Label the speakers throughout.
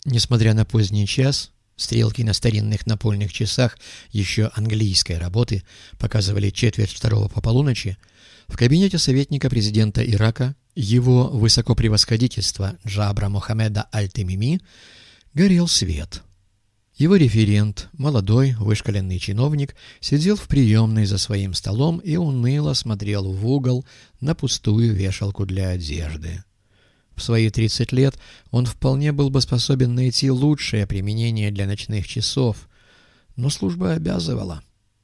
Speaker 1: Несмотря на поздний час, стрелки на старинных напольных часах еще английской работы показывали 1:45 по полуночи. В кабинете советника президента Ирака, его высокопревосходительства Джабра Мохаммеда Аль-Тамими, горел свет. Его референт, молодой вышкаленный чиновник, сидел в приемной за своим столом и уныло смотрел в угол на пустую вешалку для одежды. В свои 30 лет он вполне был бы способен найти лучшее применение для ночных часов, но служба обязывала.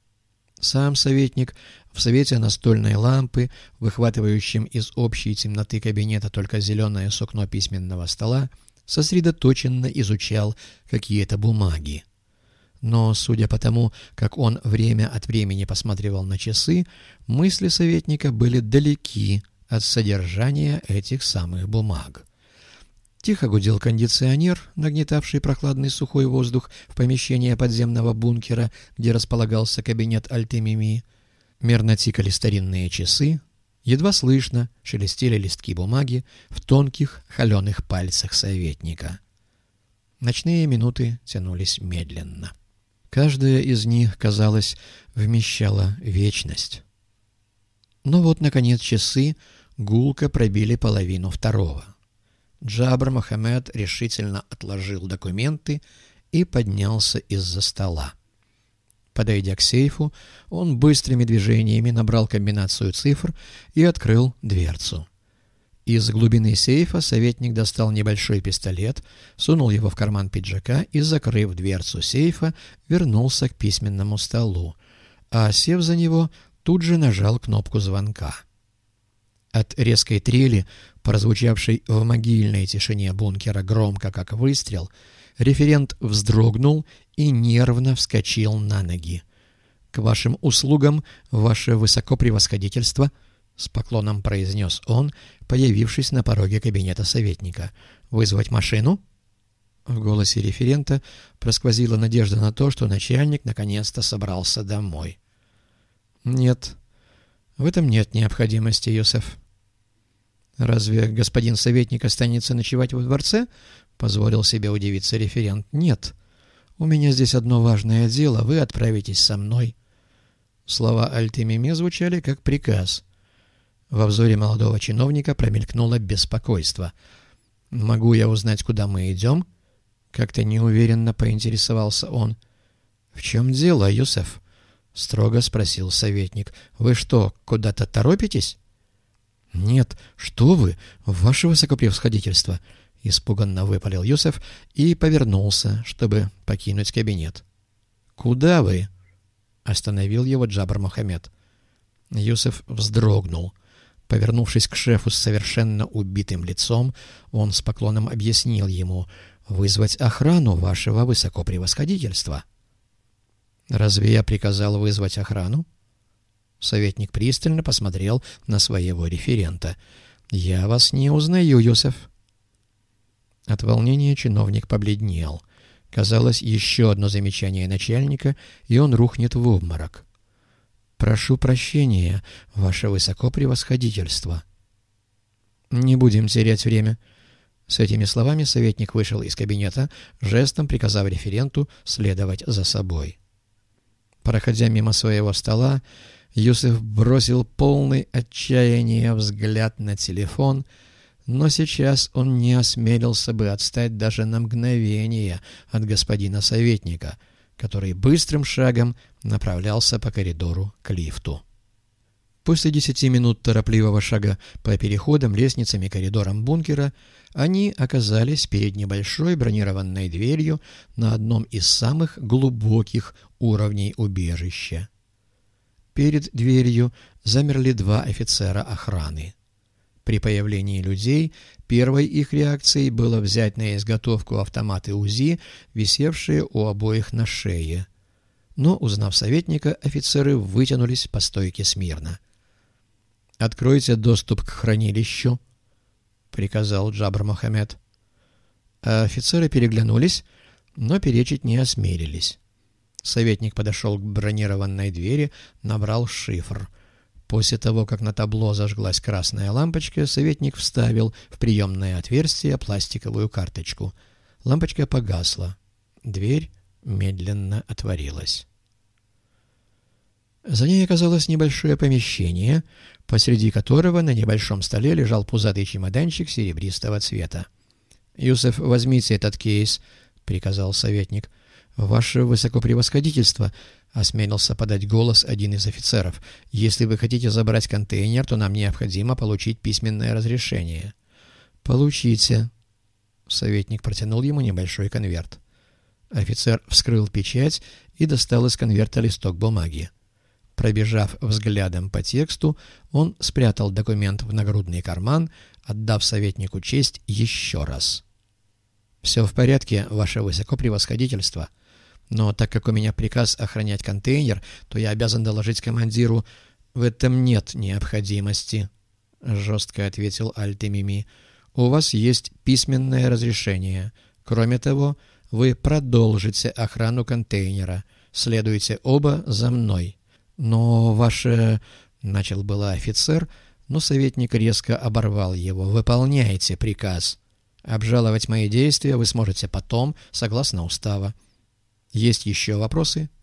Speaker 1: Сам советник в свете настольной лампы, выхватывающем из общей темноты кабинета только зеленое сукно письменного стола, сосредоточенно изучал какие-то бумаги. Но, судя по тому, как он время от времени посматривал на часы, мысли советника были далеки от содержания этих самых бумаг. Тихо гудел кондиционер, нагнетавший прохладный сухой воздух в помещение подземного бункера, где располагался кабинет Аль-Тамими. Мерно тикали старинные часы, едва слышно шелестели листки бумаги в тонких холеных пальцах советника. Ночные минуты тянулись медленно. Каждая из них, казалось, вмещала вечность. Но вот, наконец, часы гулко пробили 1:30. Джабр Мохаммед решительно отложил документы и поднялся из-за стола. Подойдя к сейфу, он быстрыми движениями набрал комбинацию цифр и открыл дверцу. Из глубины сейфа советник достал небольшой пистолет, сунул его в карман пиджака и, закрыв дверцу сейфа, вернулся к письменному столу, а, сев за него, тут же нажал кнопку звонка. От резкой трели, прозвучавшей в могильной тишине бункера громко, как выстрел, референт вздрогнул и нервно вскочил на ноги. «К вашим услугам, ваше высокопревосходительство», — с поклоном произнес он, появившись на пороге кабинета советника. «Вызвать машину?» В голосе референта просквозила надежда на то, что начальник наконец-то собрался домой. «Нет, в этом нет необходимости, Юсеф». «Разве господин советник останется ночевать во дворце?» — позволил себе удивиться референт. «Нет. У меня здесь одно важное дело. Вы отправитесь со мной». Слова Аль-Тамими звучали как приказ. Во взоре молодого чиновника промелькнуло беспокойство. «Могу я узнать, куда мы идем?» — как-то неуверенно поинтересовался он. «В чем дело, Юсеф?» — строго спросил советник. «Вы что, куда-то торопитесь?» «Нет, что вы, ваше высокопревосходительство!» — испуганно выпалил Юсеф и повернулся, чтобы покинуть кабинет. «Куда вы?» — остановил его Джабр Мохаммед. Юсеф вздрогнул. Повернувшись к шефу с совершенно убитым лицом, он с поклоном объяснил ему: «Вызвать охрану вашего высокопревосходительства». «Разве я приказал вызвать охрану?» Советник пристально посмотрел на своего референта. «Я вас не узнаю, Юсеф». От волнения чиновник побледнел. Казалось, еще одно замечание начальника, и он рухнет в обморок. «Прошу прощения, ваше высокопревосходительство». «Не будем терять время». С этими словами советник вышел из кабинета, жестом приказав референту следовать за собой. Проходя мимо своего стола, Юсеф бросил полный отчаяния взгляд на телефон, но сейчас он не осмелился бы отстать даже на мгновение от господина советника, который быстрым шагом направлялся по коридору к лифту. После 10 минут торопливого шага по переходам, лестницам и коридорам бункера они оказались перед небольшой бронированной дверью на одном из самых глубоких уровней убежища. Перед дверью замерли 2 офицера охраны. При появлении людей первой их реакцией было взять на изготовку автоматы УЗИ, висевшие у обоих на шее. Но, узнав советника, офицеры вытянулись по стойке смирно. «Откройте доступ к хранилищу», — приказал Джабр Мохаммед. А офицеры переглянулись, но перечить не осмелились. Советник подошел к бронированной двери, набрал шифр. После того, как на табло зажглась красная лампочка, советник вставил в приемное отверстие пластиковую карточку. Лампочка погасла. Дверь медленно отворилась. За ней оказалось небольшое помещение, посреди которого на небольшом столе лежал пузатый чемоданчик серебристого цвета. «Юсеф, возьмите этот кейс», — приказал советник. «Ваше высокопревосходительство», — осмелился подать голос один из офицеров. «Если вы хотите забрать контейнер, то нам необходимо получить письменное разрешение». «Получите». Советник протянул ему небольшой конверт. Офицер вскрыл печать и достал из конверта листок бумаги. Пробежав взглядом по тексту, он спрятал документ в нагрудный карман, отдав советнику честь еще раз. «Все в порядке, ваше высокопревосходительство. Но так как у меня приказ охранять контейнер, то я обязан доложить командиру. В этом нет необходимости», — жестко ответил Аль-Темими. «У вас есть письменное разрешение. Кроме того, вы продолжите охрану контейнера. Следуйте оба за мной». «Но ваше...» — начал было офицер, но советник резко оборвал его. «Выполняйте приказ. Обжаловать мои действия вы сможете потом, согласно устава. Есть еще вопросы?»